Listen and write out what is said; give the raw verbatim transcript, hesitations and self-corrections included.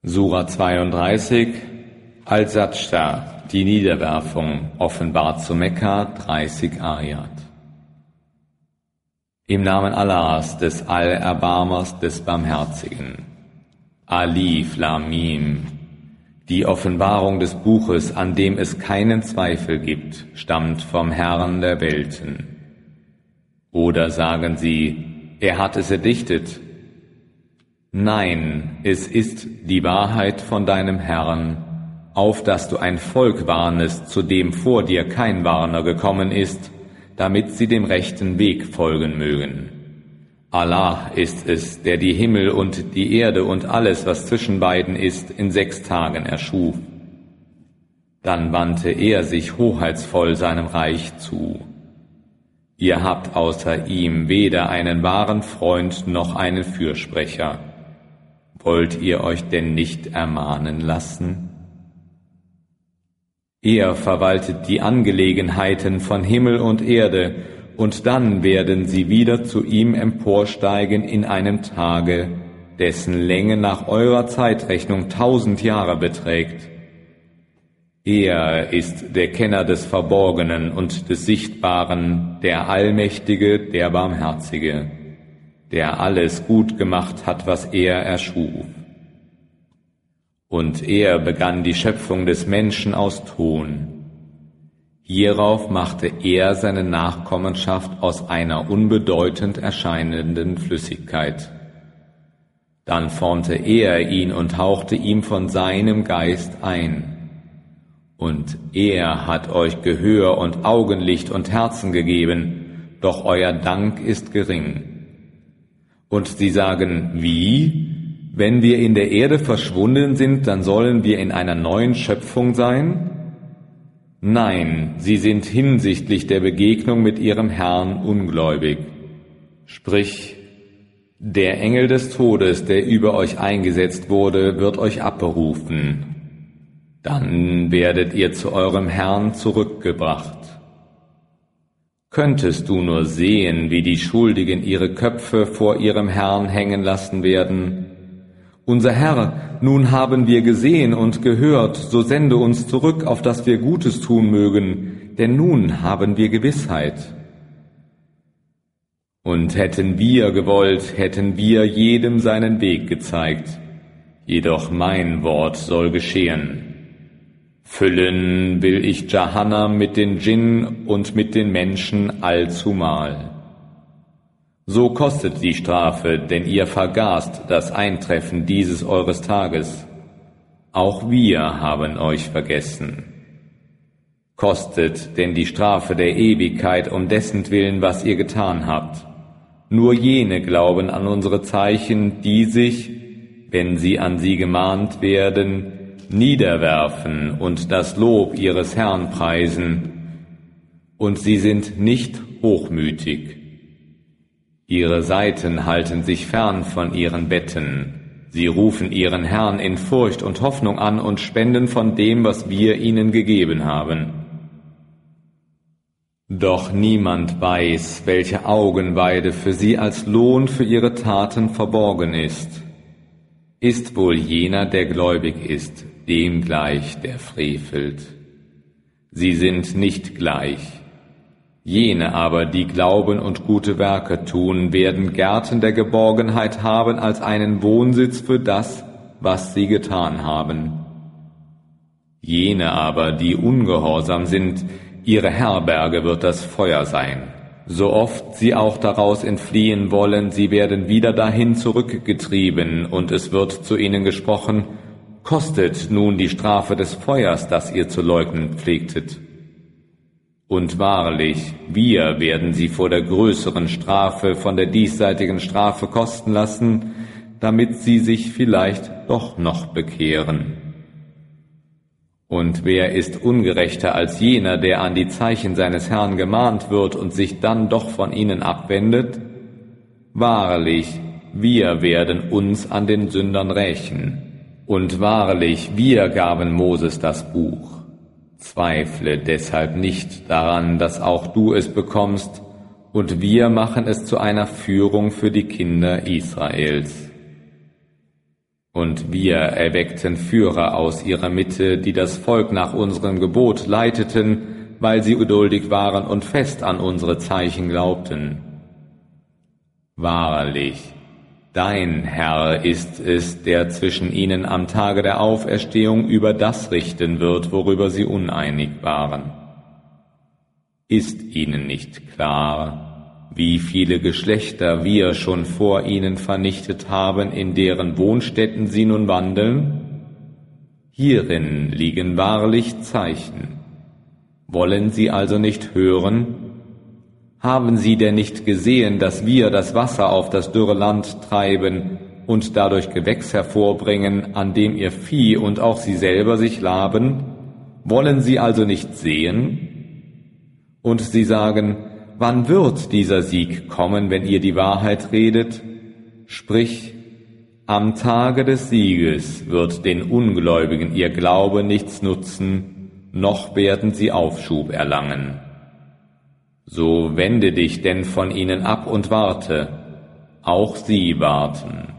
Sura zweiunddreißig, Al-Sajda, die Niederwerfung, offenbart zu Mekka, dreißig Ayat. Im Namen Allahs, des Allerbarmers, des Barmherzigen. Alif Lam Mim. Die Offenbarung des Buches, an dem es keinen Zweifel gibt, stammt vom Herrn der Welten. Oder sagen sie, er hat es erdichtet. Nein, es ist die Wahrheit von deinem Herrn, auf dass du ein Volk warnest, zu dem vor dir kein Warner gekommen ist, damit sie dem rechten Weg folgen mögen. Allah ist es, der die Himmel und die Erde und alles, was zwischen beiden ist, in sechs Tagen erschuf. Dann wandte er sich hoheitsvoll seinem Reich zu. Ihr habt außer ihm weder einen wahren Freund noch einen Fürsprecher. Wollt ihr euch denn nicht ermahnen lassen? Er verwaltet die Angelegenheiten von Himmel und Erde, und dann werden sie wieder zu ihm emporsteigen in einem Tage, dessen Länge nach eurer Zeitrechnung tausend Jahre beträgt. Er ist der Kenner des Verborgenen und des Sichtbaren, der Allmächtige, der Barmherzige, der alles gut gemacht hat, was er erschuf. Und er begann die Schöpfung des Menschen aus Ton. Hierauf machte er seine Nachkommenschaft aus einer unbedeutend erscheinenden Flüssigkeit. Dann formte er ihn und hauchte ihm von seinem Geist ein. Und er hat euch Gehör und Augenlicht und Herzen gegeben, doch euer Dank ist gering. Und sie sagen, wie? Wenn wir in der Erde verschwunden sind, dann sollen wir in einer neuen Schöpfung sein? Nein, sie sind hinsichtlich der Begegnung mit ihrem Herrn ungläubig. Sprich, der Engel des Todes, der über euch eingesetzt wurde, wird euch abberufen. Dann werdet ihr zu eurem Herrn zurückgebracht. Könntest du nur sehen, wie die Schuldigen ihre Köpfe vor ihrem Herrn hängen lassen werden? Unser Herr, nun haben wir gesehen und gehört, so sende uns zurück, auf dass wir Gutes tun mögen, denn nun haben wir Gewissheit. Und hätten wir gewollt, hätten wir jedem seinen Weg gezeigt, jedoch mein Wort soll geschehen. Füllen will ich Jahannam mit den Djinn und mit den Menschen allzumal. So kostet die Strafe, denn ihr vergaßt das Eintreffen dieses eures Tages. Auch wir haben euch vergessen. Kostet denn die Strafe der Ewigkeit um dessen Willen, was ihr getan habt. Nur jene glauben an unsere Zeichen, die sich, wenn sie an sie gemahnt werden, niederwerfen und das Lob ihres Herrn preisen, und sie sind nicht hochmütig. Ihre Seiten halten sich fern von ihren Betten, sie rufen ihren Herrn in Furcht und Hoffnung an und spenden von dem, was wir ihnen gegeben haben. Doch niemand weiß, welche Augenweide für sie als Lohn für ihre Taten verborgen ist. Ist wohl jener, der gläubig ist, dem gleich, der frevelt. Sie sind nicht gleich. Jene aber, die glauben und gute Werke tun, werden Gärten der Geborgenheit haben als einen Wohnsitz für das, was sie getan haben. Jene aber, die ungehorsam sind, ihre Herberge wird das Feuer sein. So oft sie auch daraus entfliehen wollen, sie werden wieder dahin zurückgetrieben, und es wird zu ihnen gesprochen, kostet nun die Strafe des Feuers, das ihr zu leugnen pflegtet. Und wahrlich, wir werden sie vor der größeren Strafe von der diesseitigen Strafe kosten lassen, damit sie sich vielleicht doch noch bekehren. Und wer ist ungerechter als jener, der an die Zeichen seines Herrn gemahnt wird und sich dann doch von ihnen abwendet? Wahrlich, wir werden uns an den Sündern rächen. Und wahrlich, wir gaben Moses das Buch. Zweifle deshalb nicht daran, dass auch du es bekommst, und wir machen es zu einer Führung für die Kinder Israels. Und wir erweckten Führer aus ihrer Mitte, die das Volk nach unserem Gebot leiteten, weil sie geduldig waren und fest an unsere Zeichen glaubten. Wahrlich, dein Herr ist es, der zwischen ihnen am Tage der Auferstehung über das richten wird, worüber sie uneinig waren. Ist ihnen nicht klar, wie viele Geschlechter wir schon vor ihnen vernichtet haben, in deren Wohnstätten sie nun wandeln? Hierin liegen wahrlich Zeichen. Wollen sie also nicht hören? Haben sie denn nicht gesehen, dass wir das Wasser auf das dürre Land treiben und dadurch Gewächs hervorbringen, an dem ihr Vieh und auch sie selber sich laben? Wollen sie also nicht sehen? Und sie sagen, wann wird dieser Sieg kommen, wenn ihr die Wahrheit redet? Sprich, am Tage des Sieges wird den Ungläubigen ihr Glaube nichts nutzen, noch werden sie Aufschub erlangen. So wende dich denn von ihnen ab und warte, auch sie warten.